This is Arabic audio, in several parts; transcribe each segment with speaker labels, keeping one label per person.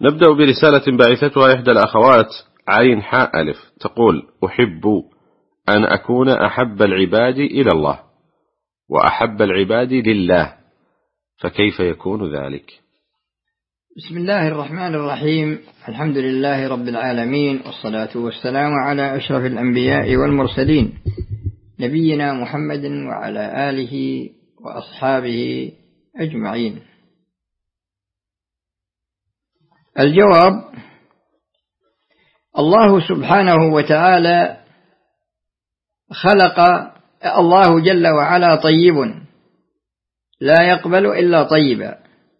Speaker 1: نبدأ برسالة بعثتها إحدى الأخوات عين حاء ألف، تقول: أحب أن أكون أحب العباد إلى الله وأحب العباد لله، فكيف يكون ذلك؟
Speaker 2: بسم الله الرحمن الرحيم. الحمد لله رب العالمين، والصلاة والسلام على أشرف الأنبياء والمرسلين، نبينا محمد وعلى آله وأصحابه أجمعين. الجواب: الله سبحانه وتعالى خلق، الله جل وعلا طيب لا يقبل إلا طيبا،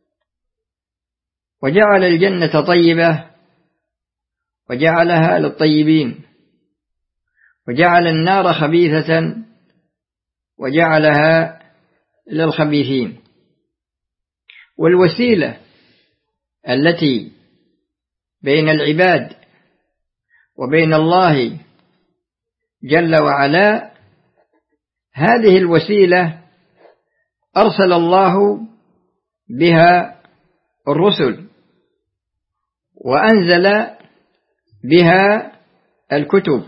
Speaker 2: وجعل الجنة طيبة وجعلها للطيبين، وجعل النار خبيثة وجعلها للخبيثين. والوسيلة التي بين العباد وبين الله جل وعلا، هذه الوسيلة أرسل الله بها الرسل وأنزل بها الكتب،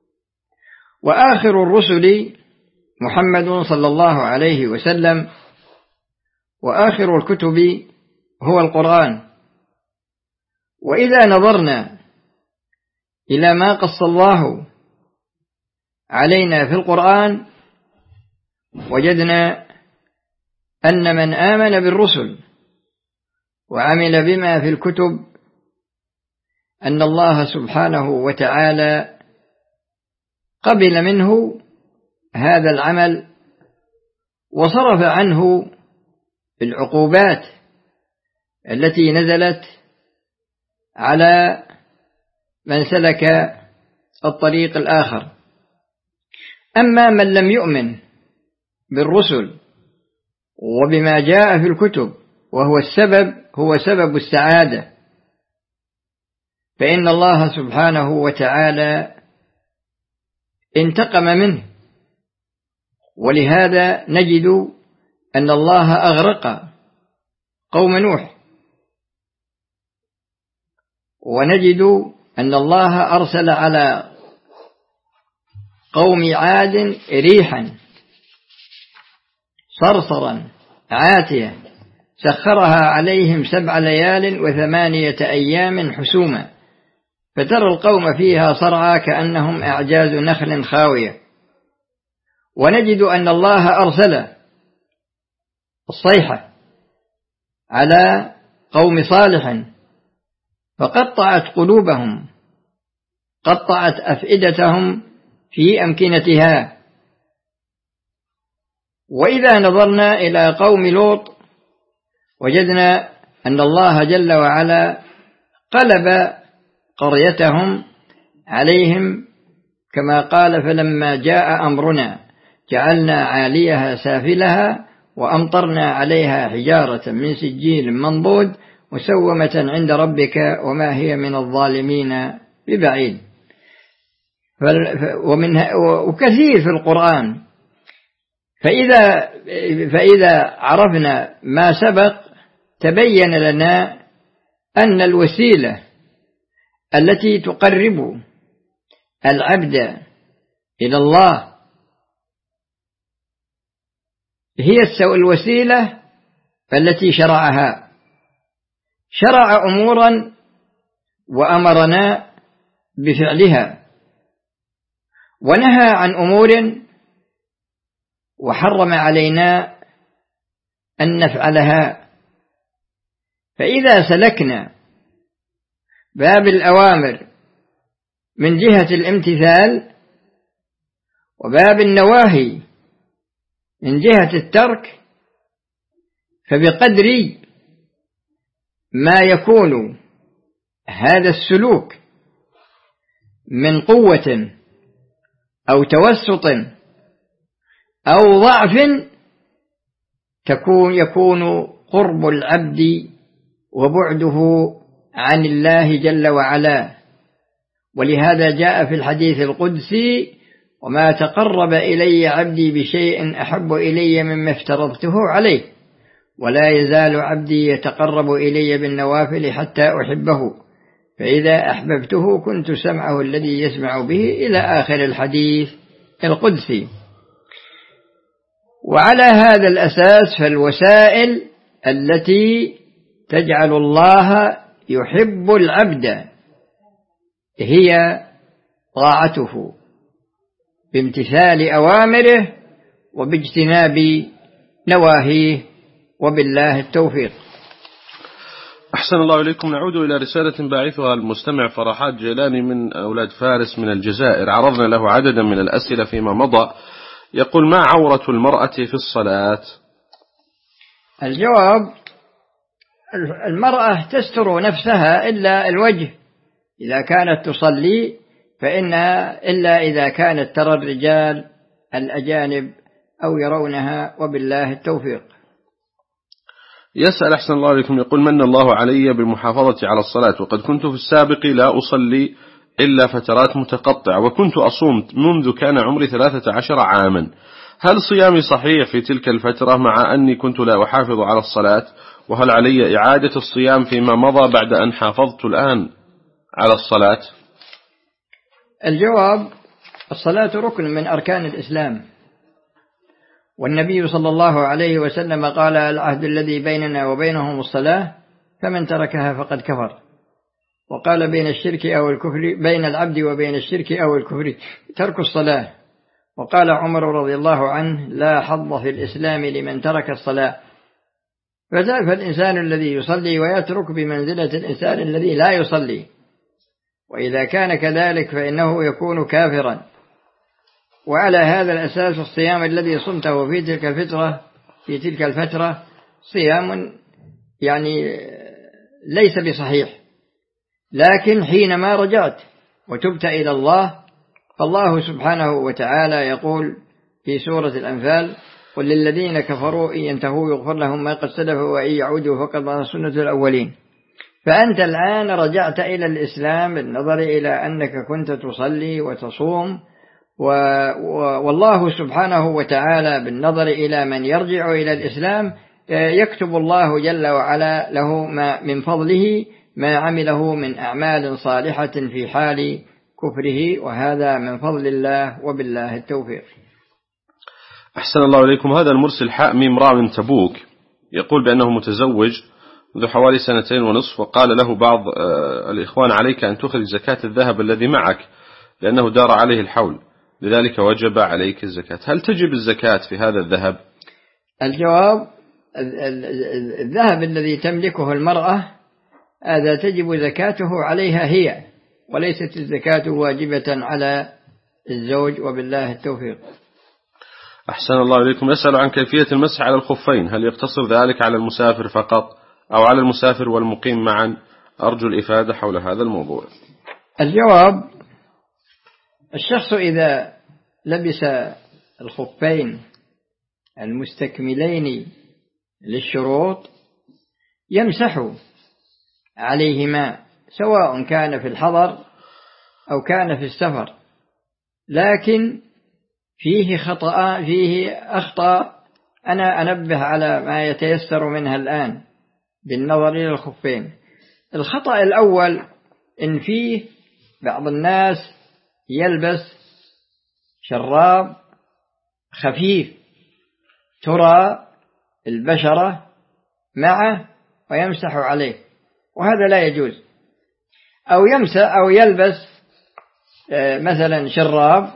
Speaker 2: وآخر الرسل محمد صلى الله عليه وسلم، وآخر الكتب هو القرآن. وإذا نظرنا إلى ما قص الله علينا في القرآن، وجدنا أن من آمن بالرسل وعمل بما في الكتب أن الله سبحانه وتعالى قبل منه هذا العمل وصرف عنه العقوبات التي نزلت على من سلك الطريق الآخر. أما من لم يؤمن بالرسل وبما جاء في الكتب هو سبب السعادة، فإن الله سبحانه وتعالى انتقم منه. ولهذا نجد أن الله أغرق قوم نوح، ونجد أن الله أرسل على قوم عاد ريحا صرصرا عاتية سخرها عليهم 7 ليال و8 أيام حسوما، فترى القوم فيها صرعى كأنهم أعجاز نخل خاوية. ونجد أن الله أرسل الصيحة على قوم صالح فقطعت قلوبهم، قطعت أفئدتهم في أمكنتها. وإذا نظرنا إلى قوم لوط وجدنا أن الله جل وعلا قلب قريتهم عليهم كما قال: فلما جاء أمرنا جعلنا عاليها سافلها وأمطرنا عليها حجارة من سجيل منضود مسومة عند ربك وما هي من الظالمين ببعيد. وكثير في القرآن. فإذا عرفنا ما سبق تبين لنا أن الوسيلة التي تقرب العبد إلى الله هي الوسيلة التي شرع أمورا وأمرنا بفعلها، ونهى عن أمور وحرم علينا أن نفعلها. فإذا سلكنا باب الأوامر من جهة الامتثال وباب النواهي من جهة الترك، فبقدر ما يكون هذا السلوك من قوة أو توسط أو ضعف يكون قرب العبد وبعده عن الله جل وعلا. ولهذا جاء في الحديث القدسي: وما تقرب إلي عبدي بشيء أحب إلي مما افترضته عليه. ولا يزال عبدي يتقرب إلي بالنوافل حتى أحبه، فإذا أحببته كنت سمعه الذي يسمع به إلى آخر الحديث القدسي. وعلى هذا الأساس فالوسائل التي تجعل الله يحب العبد هي طاعته بامتثال أوامره وباجتناب نواهيه، وبالله التوفيق.
Speaker 1: أحسن الله إليكم. نعود إلى رسالة باعثها المستمع فرحات جيلاني من أولاد فارس من الجزائر. عرضنا له عددا من الأسئلة فيما مضى. يقول: ما عورة المرأة في الصلاة؟
Speaker 2: الجواب: المرأة تستر نفسها إلا الوجه إذا كانت تصلي، فإنها إلا إذا كانت ترى الرجال الأجانب أو يرونها، وبالله التوفيق.
Speaker 1: يسأل أحسن الله عليكم، يقول: من الله علي بالمحافظة على الصلاة، وقد كنت في السابق لا أصلي إلا فترات متقطعة، وكنت أصوم منذ كان عمري 13 عاما. هل صيامي صحيح في تلك الفترة مع أني كنت لا أحافظ على الصلاة؟ وهل علي إعادة الصيام فيما مضى بعد أن حافظت الآن على الصلاة؟
Speaker 2: الجواب: الصلاة ركن من أركان الإسلام، والنبي صلى الله عليه وسلم قال: العهد الذي بيننا وبينهم الصلاة، فمن تركها فقد كفر. وقال: بين العبد وبين الشرك أو الكفر ترك الصلاة. وقال عمر رضي الله عنه: لا حظ في الإسلام لمن ترك الصلاة. فالإنسان الذي يصلي ويترك بمنزلة الإنسان الذي لا يصلي، وإذا كان كذلك فإنه يكون كافرا. وعلى هذا الأساس الصيام الذي صمته في تلك الفترة صيام ليس بصحيح، لكن حينما رجعت وتبت إلى الله، فالله سبحانه وتعالى يقول في سورة الأنفال: قل للذين كفروا إن ينتهوا يغفر لهم ما قد سلف وإن يعودوا فقد ضل سنة الأولين. فأنت الآن رجعت إلى الإسلام بالنظر إلى أنك كنت تصلي وتصوم، والله سبحانه وتعالى بالنظر إلى من يرجع إلى الإسلام يكتب الله جل وعلا له من فضله ما عمله من أعمال صالحة في حال كفره، وهذا من فضل الله، وبالله التوفيق.
Speaker 1: أحسن الله إليكم. هذا المرسل حاء ميم راء من تبوك يقول بأنه متزوج منذ حوالي 2.5 وقال له بعض الإخوان: عليك أن تخرج زكاة الذهب الذي معك لأنه دار عليه الحول، لذلك وجب عليك الزكاة. هل تجب الزكاة في هذا الذهب؟
Speaker 2: الجواب: الذهب الذي تملكه المرأة هذا تجب زكاته عليها هي، وليست الزكاة واجبة على الزوج، وبالله التوفيق.
Speaker 1: أحسن الله إليكم. يسأل عن كيفية المسح على الخفين، هل يقتصر ذلك على المسافر فقط أو على المسافر والمقيم معا؟ أرجو الإفادة حول هذا الموضوع.
Speaker 2: الجواب: الشخص إذا لبس الخفين المستكملين للشروط يمسح عليهما، سواء كان في الحضر أو كان في السفر، لكن فيه أخطاء أنا أنبه على ما يتيسر منها الآن بالنظر إلى الخفين. الخطأ الأول إن فيه بعض الناس يلبس شراب خفيف ترى البشرة معه ويمسح عليه، وهذا لا يجوز. أو يلبس مثلا شراب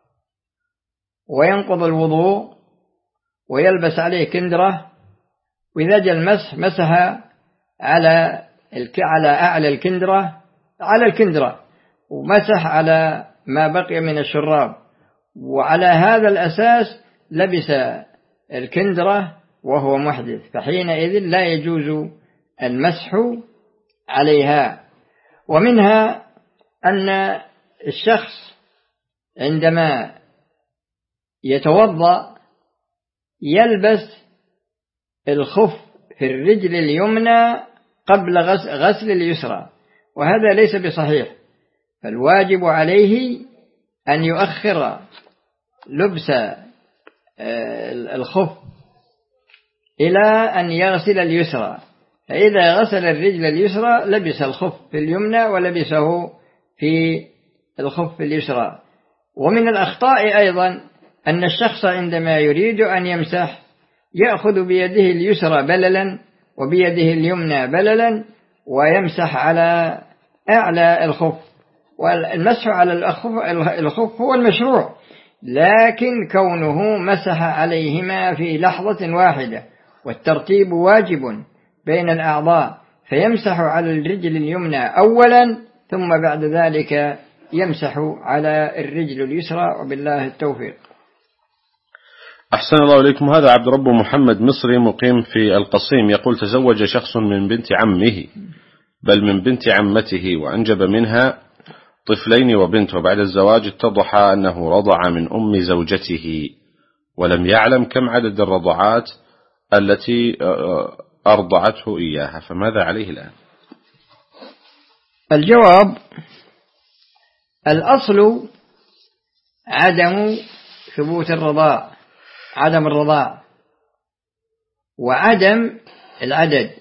Speaker 2: وينقض الوضوء ويلبس عليه كندرة، وإذا جاء المسح مسح على أعلى الكندرة ومسح على ما بقي من الشراب، وعلى هذا الأساس لبس الكندرة وهو محدث، فحينئذ لا يجوز المسح عليها. ومنها أن الشخص عندما يتوضأ يلبس الخف في الرجل اليمنى قبل غسل اليسرى، وهذا ليس بصحيح، فالواجب عليه أن يؤخر لبس الخف إلى أن يغسل اليسرى، فإذا غسل الرجل اليسرى لبس الخف في اليمنى ولبسه في الخف اليسرى. ومن الأخطاء أيضا أن الشخص عندما يريد أن يمسح يأخذ بيده اليسرى بللا وبيده اليمنى بللا ويمسح على أعلى الخف، والمسح على الخف هو المشروع، لكن كونه مسح عليهما في لحظة واحدة والترتيب واجب بين الأعضاء، فيمسح على الرجل اليمنى أولا ثم بعد ذلك يمسح على الرجل اليسرى، وبالله التوفيق.
Speaker 1: أحسن الله إليكم. هذا عبد رب محمد مصري مقيم في القصيم يقول: تزوج شخص من بنت عمه بل من بنت عمته وأنجب منها طفلين وبنت، وبعد الزواج اتضح أنه رضع من أم زوجته ولم يعلم كم عدد الرضعات التي أرضعته إياها، فماذا عليه الآن؟
Speaker 2: الجواب: الأصل عدم ثبوت الرضاع، عدم الرضاع وعدم العدد،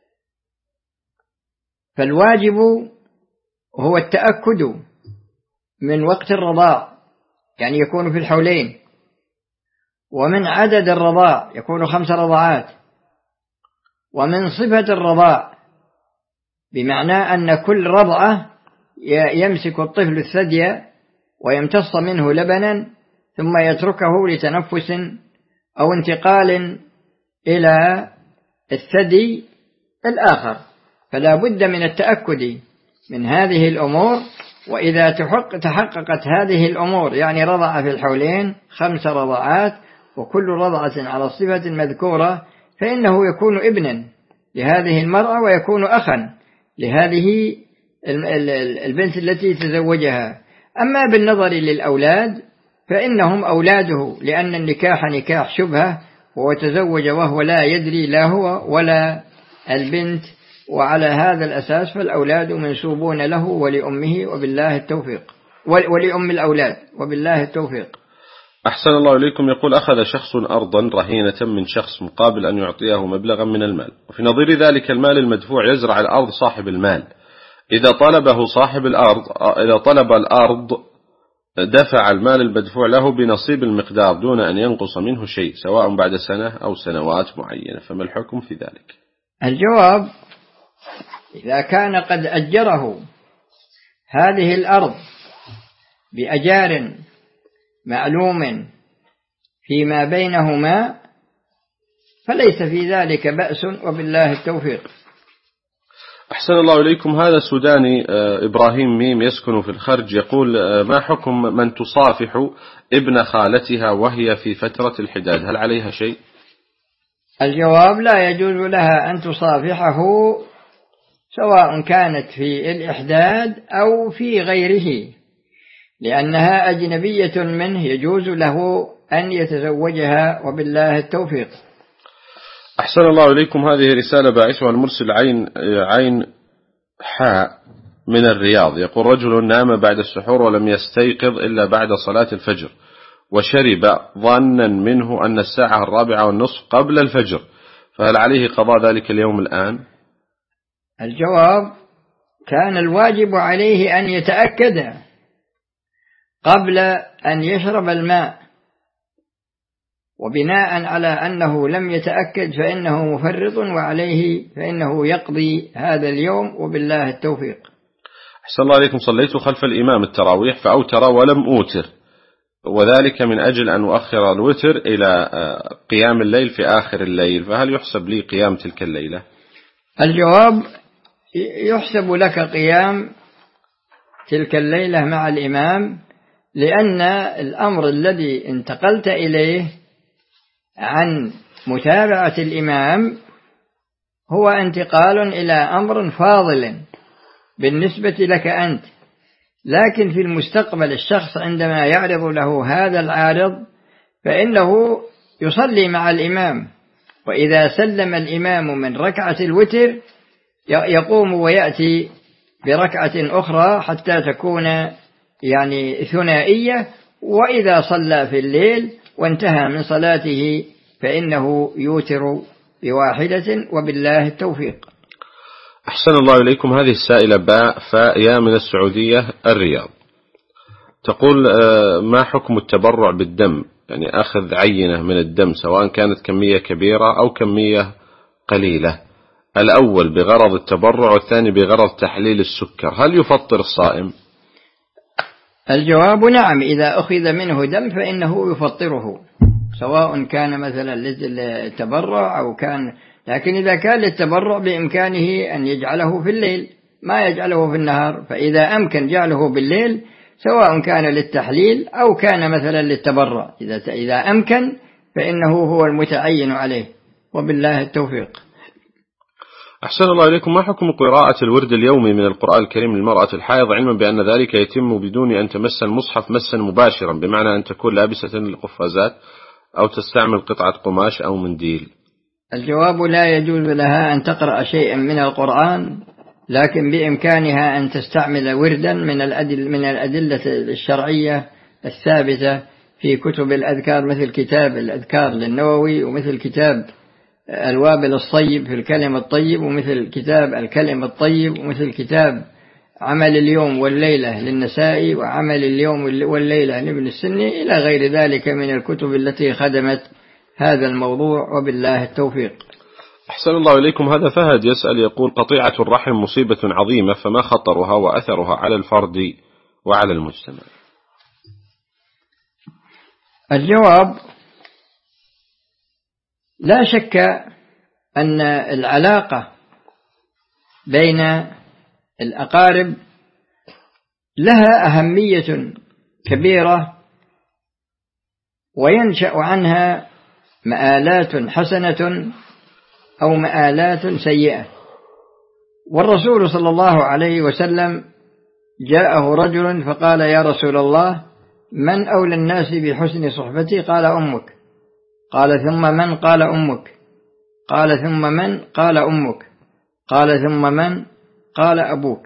Speaker 2: فالواجب هو التأكد من وقت الرضاع، يعني يكون في الحولين، ومن عدد الرضاع يكون 5 رضعات، ومن صفة الرضاع بمعنى أن كل رضعة يمسك الطفل الثدي ويمتص منه لبنا ثم يتركه لتنفس أو انتقال إلى الثدي الآخر، فلا بد من التأكد من هذه الأمور. وإذا تحققت هذه الأمور، يعني رضع في الحولين 5 رضعات وكل رضعة على الصفة المذكورة، فإنه يكون ابنا لهذه المرأة ويكون أخا لهذه البنت التي تزوجها. أما بالنظر للأولاد فإنهم أولاده، لأن النكاح نكاح شبهة، وهو تزوج وهو لا يدري لا هو ولا البنت، وعلى هذا الأساس فالأولاد منسوبون له ولأمه وبالله التوفيق، ولأم الأولاد وبالله التوفيق.
Speaker 1: أحسن الله إليكم. يقول: أخذ شخص أرضا رهينة من شخص مقابل أن يعطيه مبلغا من المال، وفي نظير ذلك المال المدفوع يزرع الأرض صاحب المال. إذا طلب الأرض دفع المال المدفوع له بنصيب المقدار دون أن ينقص منه شيء، سواء بعد سنة أو سنوات معينة، فما الحكم في ذلك؟
Speaker 2: الجواب: إذا كان قد أجره هذه الأرض بأجار معلوم فيما بينهما فليس في ذلك بأس، وبالله التوفيق.
Speaker 1: أحسن الله إليكم. هذا سوداني إبراهيم ميم يسكن في الخرج يقول: ما حكم من تصافح ابن خالتها وهي في فترة الحداد، هل عليها شيء؟
Speaker 2: الجواب: لا يجوز لها أن تصافحه سواء كانت في الإحداد أو في غيره، لأنها أجنبية منه يجوز له أن يتزوجها، وبالله التوفيق.
Speaker 1: أحسن الله إليكم. هذه رسالة باعثها المرسل عين حاء من الرياض يقول: رجل نام بعد السحور ولم يستيقظ إلا بعد صلاة الفجر، وشرب ظنا منه أن الساعة 4:15 قبل الفجر، فهل عليه قضاء ذلك اليوم الآن؟
Speaker 2: الجواب: كان الواجب عليه أن يتأكد قبل أن يشرب الماء، وبناء على أنه لم يتأكد فإنه مفرط، وعليه فإنه يقضي هذا اليوم، وبالله التوفيق.
Speaker 1: أحسن الله عليكم. صليت خلف الإمام التراويح فأوتر ولم أوتر، وذلك من أجل أن أؤخر الوتر إلى قيام الليل في آخر الليل، فهل يحسب لي قيام تلك الليلة؟
Speaker 2: الجواب: يحسب لك قيام تلك الليلة مع الإمام، لأن الأمر الذي انتقلت إليه عن متابعة الإمام هو انتقال إلى أمر فاضل بالنسبة لك أنت، لكن في المستقبل الشخص عندما يعرض له هذا العارض فإنه يصلي مع الإمام، وإذا سلم الإمام من ركعة الوتر يقوم ويأتي بركعة أخرى حتى تكون يعني ثنائية، وإذا صلى في الليل وانتهى من صلاته فإنه يوتر بواحدة، وبالله التوفيق.
Speaker 1: أحسن الله إليكم. هذه السائلة باء فاء يا من السعودية الرياض، تقول ما حكم التبرع بالدم؟ يعني أخذ عينة من الدم سواء كانت كمية كبيرة أو كمية قليلة، الأول بغرض التبرع والثاني بغرض تحليل السكر، هل يفطر الصائم؟
Speaker 2: الجواب نعم، إذا أخذ منه دم فإنه يفطره، سواء كان مثلا للتبرع أو كان، لكن إذا كان للتبرع بإمكانه أن يجعله في الليل، ما يجعله في النهار، فإذا أمكن جعله بالليل سواء كان للتحليل أو كان مثلا للتبرع، إذا أمكن فإنه هو المتعين عليه، وبالله التوفيق.
Speaker 1: أحسن الله إليكم. ما حكم قراءة الورد اليومي من القرآن الكريم للمرأة الحائض، علما بأن ذلك يتم بدون أن تمس المصحف مسا مباشرا، بمعنى أن تكون لابسة القفازات أو تستعمل قطعة قماش أو منديل؟
Speaker 2: الجواب لا يجوز لها أن تقرأ شيئا من القرآن، لكن بإمكانها أن تستعمل وردا من الأدلة الشرعية الثابتة في كتب الأذكار، مثل كتاب الأذكار للنووي، ومثل كتاب الوابل الصيب في الكلم الطيب، ومثل كتاب الكلم الطيب، ومثل كتاب عمل اليوم والليلة للنسائي، وعمل اليوم والليلة لابن السني، إلى غير ذلك من الكتب التي خدمت هذا الموضوع، وبالله التوفيق.
Speaker 1: أحسن الله إليكم. هذا فهد يسأل يقول قطيعة الرحم مصيبة عظيمة، فما خطرها وأثرها على الفرد وعلى المجتمع؟
Speaker 2: الجواب لا شك أن العلاقة بين الأقارب لها أهمية كبيرة، وينشأ عنها مآلات حسنة أو مآلات سيئة. والرسول صلى الله عليه وسلم جاءه رجل فقال: يا رسول الله، من أولى الناس بحسن صحبتي؟ قال: أمك. قال: ثم من؟ قال: أمك. قال: ثم من؟ قال: أمك. قال: ثم من؟ قال: أبوك.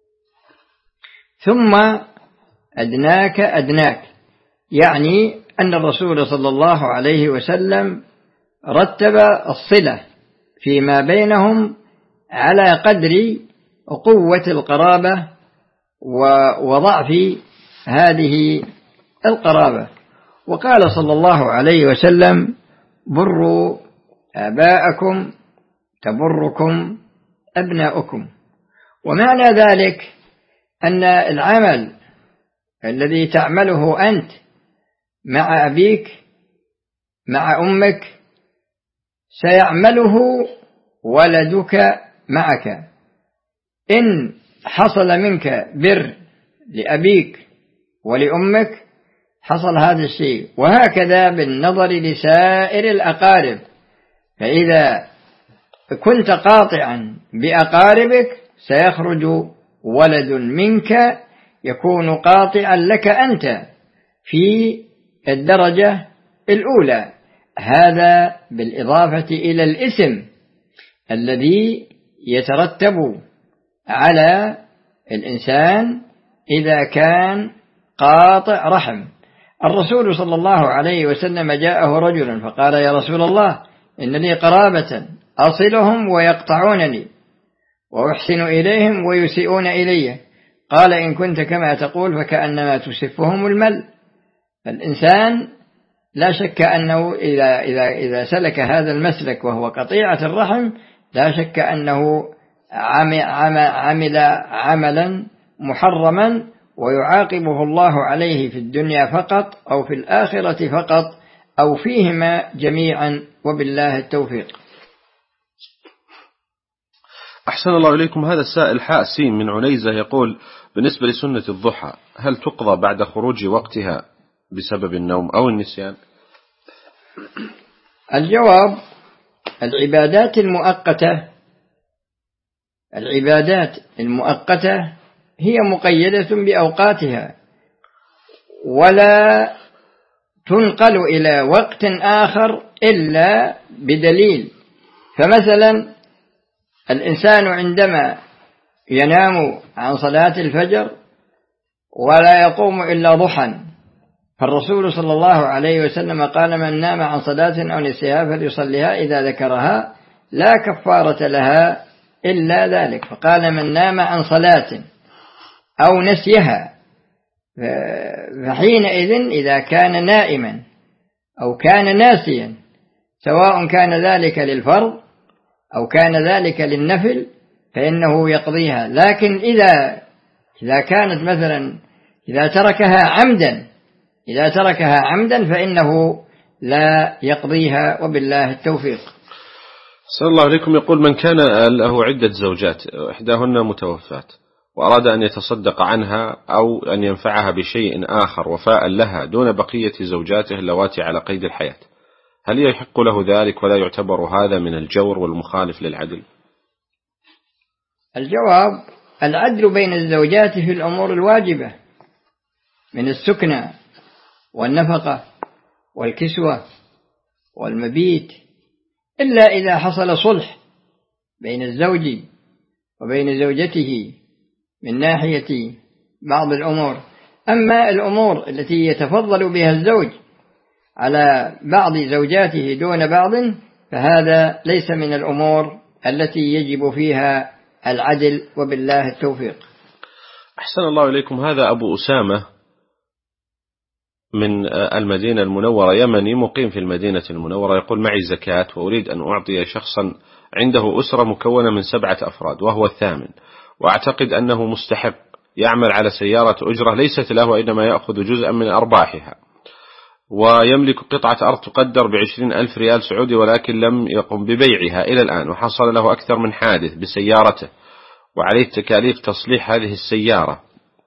Speaker 2: ثم أدناك أدناك، يعني أن الرسول صلى الله عليه وسلم رتب الصلة فيما بينهم على قدر قوة القرابة وضعف هذه القرابة. وقال صلى الله عليه وسلم: بروا آباءكم تبركم أبناؤكم. ومعنى ذلك أن العمل الذي تعمله أنت مع أبيك مع أمك سيعمله ولدك معك. إن حصل منك بر لأبيك ولأمك حصل هذا الشيء، وهكذا بالنظر لسائر الأقارب. فإذا كنت قاطعا بأقاربك سيخرج ولد منك يكون قاطعا لك أنت في الدرجة الأولى، هذا بالإضافة إلى الاسم الذي يترتب على الإنسان إذا كان قاطع رحم. الرسول صلى الله عليه وسلم جاءه رجل فقال: يا رسول الله، إن لي قرابة أصلهم ويقطعونني، وأحسن إليهم ويسيئون إلي. قال: إن كنت كما تقول فكأنما تسفهم المل. فالإنسان لا شك أنه إذا سلك هذا المسلك وهو قطيعة الرحم، لا شك أنه عمل عملا محرما، ويعاقبه الله عليه في الدنيا فقط أو في الآخرة فقط أو فيهما جميعا، وبالله التوفيق.
Speaker 1: أحسن الله إليكم. هذا السائل حاء سين من عنيزة يقول: بالنسبة لسنة الضحى هل تقضى بعد خروج وقتها بسبب النوم أو النسيان؟
Speaker 2: الجواب: العبادات المؤقتة هي مقيدة بأوقاتها، ولا تنقل إلى وقت آخر إلا بدليل. فمثلا الإنسان عندما ينام عن صلاة الفجر ولا يقوم إلا ضحى، فالرسول صلى الله عليه وسلم قال: من نام عن صلاة أو نسيها فليصليها إذا ذكرها، لا كفارة لها إلا ذلك. فقال من نام عن صلاة أو نسيها فحينئذ إذا كان نائما أو كان ناسيا سواء كان ذلك للفرض أو كان ذلك للنفل فإنه يقضيها. لكن إذا كانت مثلا إذا تركها عمدا فإنه لا يقضيها، وبالله التوفيق.
Speaker 1: صلى الله عليكم. يقول من كان له عدة زوجات إحداهن متوفاة وأراد أن يتصدق عنها أو أن ينفعها بشيء آخر وفاء لها دون بقية زوجاته اللواتي على قيد الحياة، هل يحق له ذلك ولا يعتبر هذا من الجور والمخالف للعدل؟
Speaker 2: الجواب: العدل بين الزوجات في الأمور الواجبة من السكنى والنفقة والكسوة والمبيت، إلا إذا حصل صلح بين الزوج وبين زوجته من ناحية بعض الأمور. أما الأمور التي يتفضل بها الزوج على بعض زوجاته دون بعض فهذا ليس من الأمور التي يجب فيها العدل، وبالله التوفيق.
Speaker 1: أحسن الله إليكم. هذا أبو أسامة من المدينة المنورة، يمني مقيم في المدينة المنورة، يقول: معي زكاة وأريد أن أعطي شخصا عنده أسرة مكونة من 7 أفراد وهو الثامن، وأعتقد أنه مستحق، يعمل على سيارة أجرة ليست له وإنما يأخذ جزءا من أرباحها، ويملك قطعة أرض تقدر ب20,000 ريال سعودي ولكن لم يقم ببيعها إلى الآن، وحصل له أكثر من حادث بسيارته وعليه تكاليف تصليح هذه السيارة.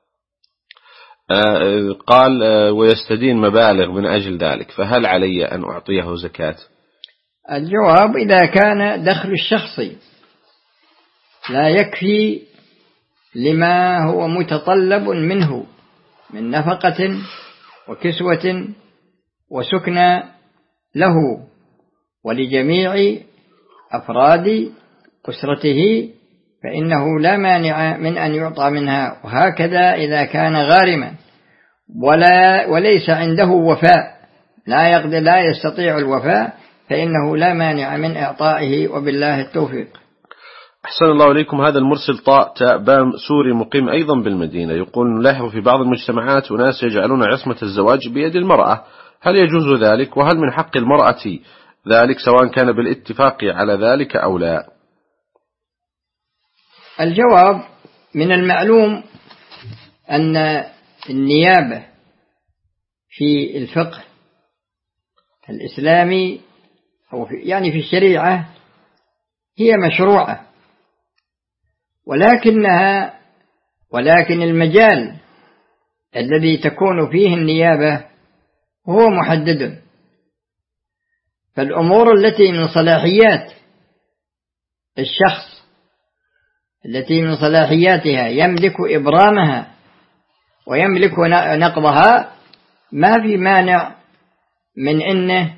Speaker 1: قال ويستدين مبالغ من أجل ذلك، فهل علي أن أعطيه زكاة؟
Speaker 2: الجواب: إذا كان دخل الشخص لا يكفي لما هو متطلب منه من نفقة وكسوة وسكنى له ولجميع أفراد أسرته فإنه لا مانع من أن يعطى منها. وهكذا إذا كان غارما وليس عنده وفاء، لا يستطيع الوفاء، فإنه لا مانع من إعطائه، وبالله التوفيق.
Speaker 1: أحسن الله إليكم. هذا المرسل طاء تاء بام سوري مقيم أيضا بالمدينة، يقول: نلاحظ في بعض المجتمعات أناس يجعلون عصمة الزواج بيد المرأة، هل يجوز ذلك؟ وهل من حق المرأة ذلك سواء كان بالاتفاق على ذلك أو لا؟
Speaker 2: الجواب: من المعلوم أن النيابة في الفقه الإسلامي أو يعني في الشريعة هي مشروعة، ولكن المجال الذي تكون فيه النيابة هو محدد. فالأمور التي من صلاحيات الشخص التي من صلاحياتها يملك إبرامها ويملك نقضها ما في مانع من أنه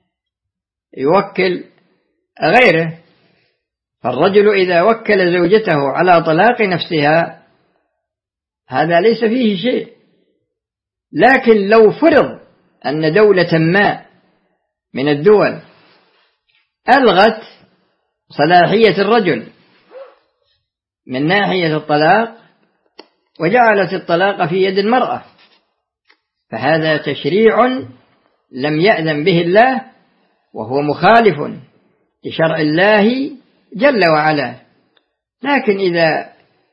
Speaker 2: يوكل غيره. فالرجل إذا وكل زوجته على طلاق نفسها هذا ليس فيه شيء. لكن لو فرض أن دولة ما من الدول ألغت صلاحية الرجل من ناحية الطلاق وجعلت الطلاق في يد المرأة، فهذا تشريع لم يأذن به الله، وهو مخالف لشرع الله جل وعلا. لكن إذا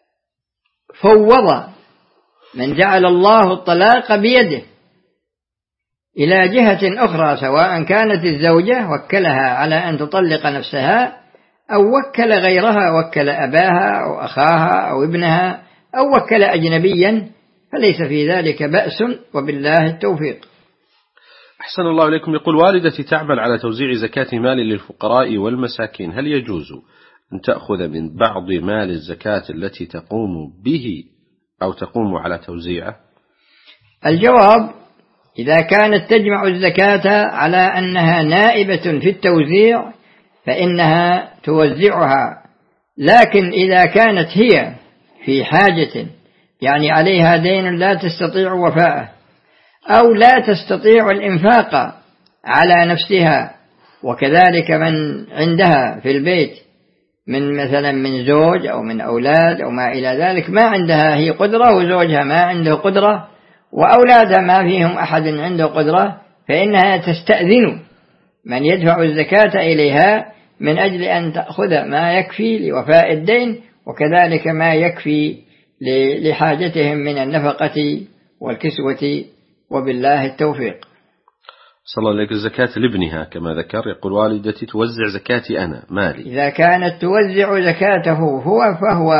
Speaker 2: فوض من جعل الله الطلاق بيده إلى جهة أخرى، سواء كانت الزوجة وكلها على أن تطلق نفسها أو وكل غيرها، وكل أباها أو أخاها أو ابنها أو وكل أجنبيا، فليس في ذلك بأس، وبالله التوفيق.
Speaker 1: أحسن الله إليكم. يقول: والدتي تعمل على توزيع زكاة مال للفقراء والمساكين، هل يجوز أن تأخذ من بعض مال الزكاة التي تقوم به أو تقوم على توزيعه؟
Speaker 2: الجواب: إذا كانت تجمع الزكاة على أنها نائبة في التوزيع فإنها توزعها، لكن إذا كانت هي في حاجة يعني عليها دين لا تستطيع وفاءه أو لا تستطيع الإنفاق على نفسها وكذلك من عندها في البيت من مثلا من زوج أو من أولاد أو ما إلى ذلك، ما عندها هي قدرة وزوجها ما عنده قدرة وأولادها ما فيهم أحد عنده قدرة، فإنها تستأذن من يدفع الزكاة إليها من أجل أن تأخذ ما يكفي لوفاء الدين، وكذلك ما يكفي لحاجتهم من النفقة والكسوة، وبالله التوفيق.
Speaker 1: صلى الله عليك. الزكاة لابنها كما ذكر، يقول والدتي توزع زكاتي أنا مالي.
Speaker 2: إذا كانت توزع زكاته هو فهو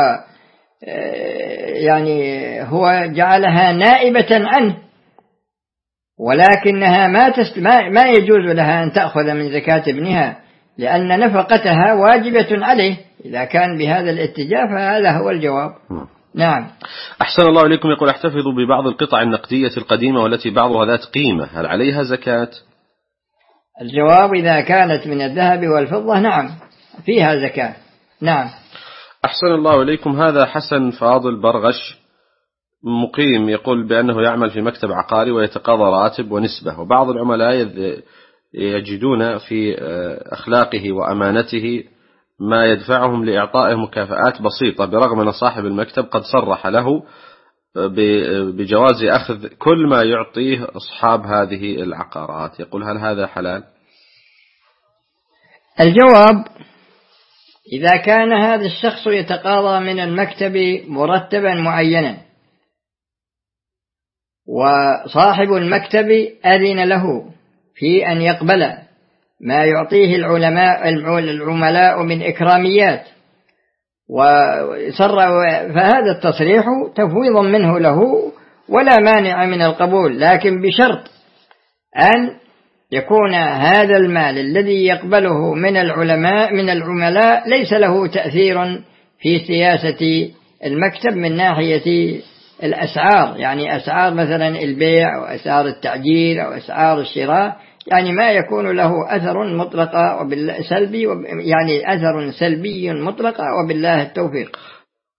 Speaker 2: يعني هو جعلها نائبة عنه، ولكنها ما يجوز لها أن تأخذ من زكاة ابنها، لأن نفقتها واجبة عليه. إذا كان بهذا الاتجاه فهذا هو الجواب. نعم.
Speaker 1: أحسن الله إليكم. يقول أحتفظ ببعض القطع النقدية القديمة والتي بعضها ذات قيمة، هل عليها زكاة؟
Speaker 2: الجواب إذا كانت من الذهب والفضة نعم فيها زكاة. نعم.
Speaker 1: أحسن الله إليكم. هذا حسن فاضل برغش مقيم، يقول بأنه يعمل في مكتب عقاري ويتقاضى راتب ونسبة، وبعض العملاء يجدون في أخلاقه وأمانته ما يدفعهم لإعطائه مكافآت بسيطة، برغم أن صاحب المكتب قد صرح له بجواز أخذ كل ما يعطيه أصحاب هذه العقارات. يقول هل هذا حلال؟
Speaker 2: الجواب إذا كان هذا الشخص يتقاضى من المكتب مرتبا معينا وصاحب المكتب أذن له في أن يقبل ما يعطيه العملاء من إكراميات فهذا التصريح تفويض منه له ولا مانع من القبول، لكن بشرط أن يكون هذا المال الذي يقبله من العملاء ليس له تأثير في سياسة المكتب من ناحية الأسعار، يعني أسعار مثلا البيع أو أسعار التعجير أو أسعار الشراء، يعني ما يكون له أثر مطلق سلبي، يعني أثر سلبي مطلق، وبالله التوفيق.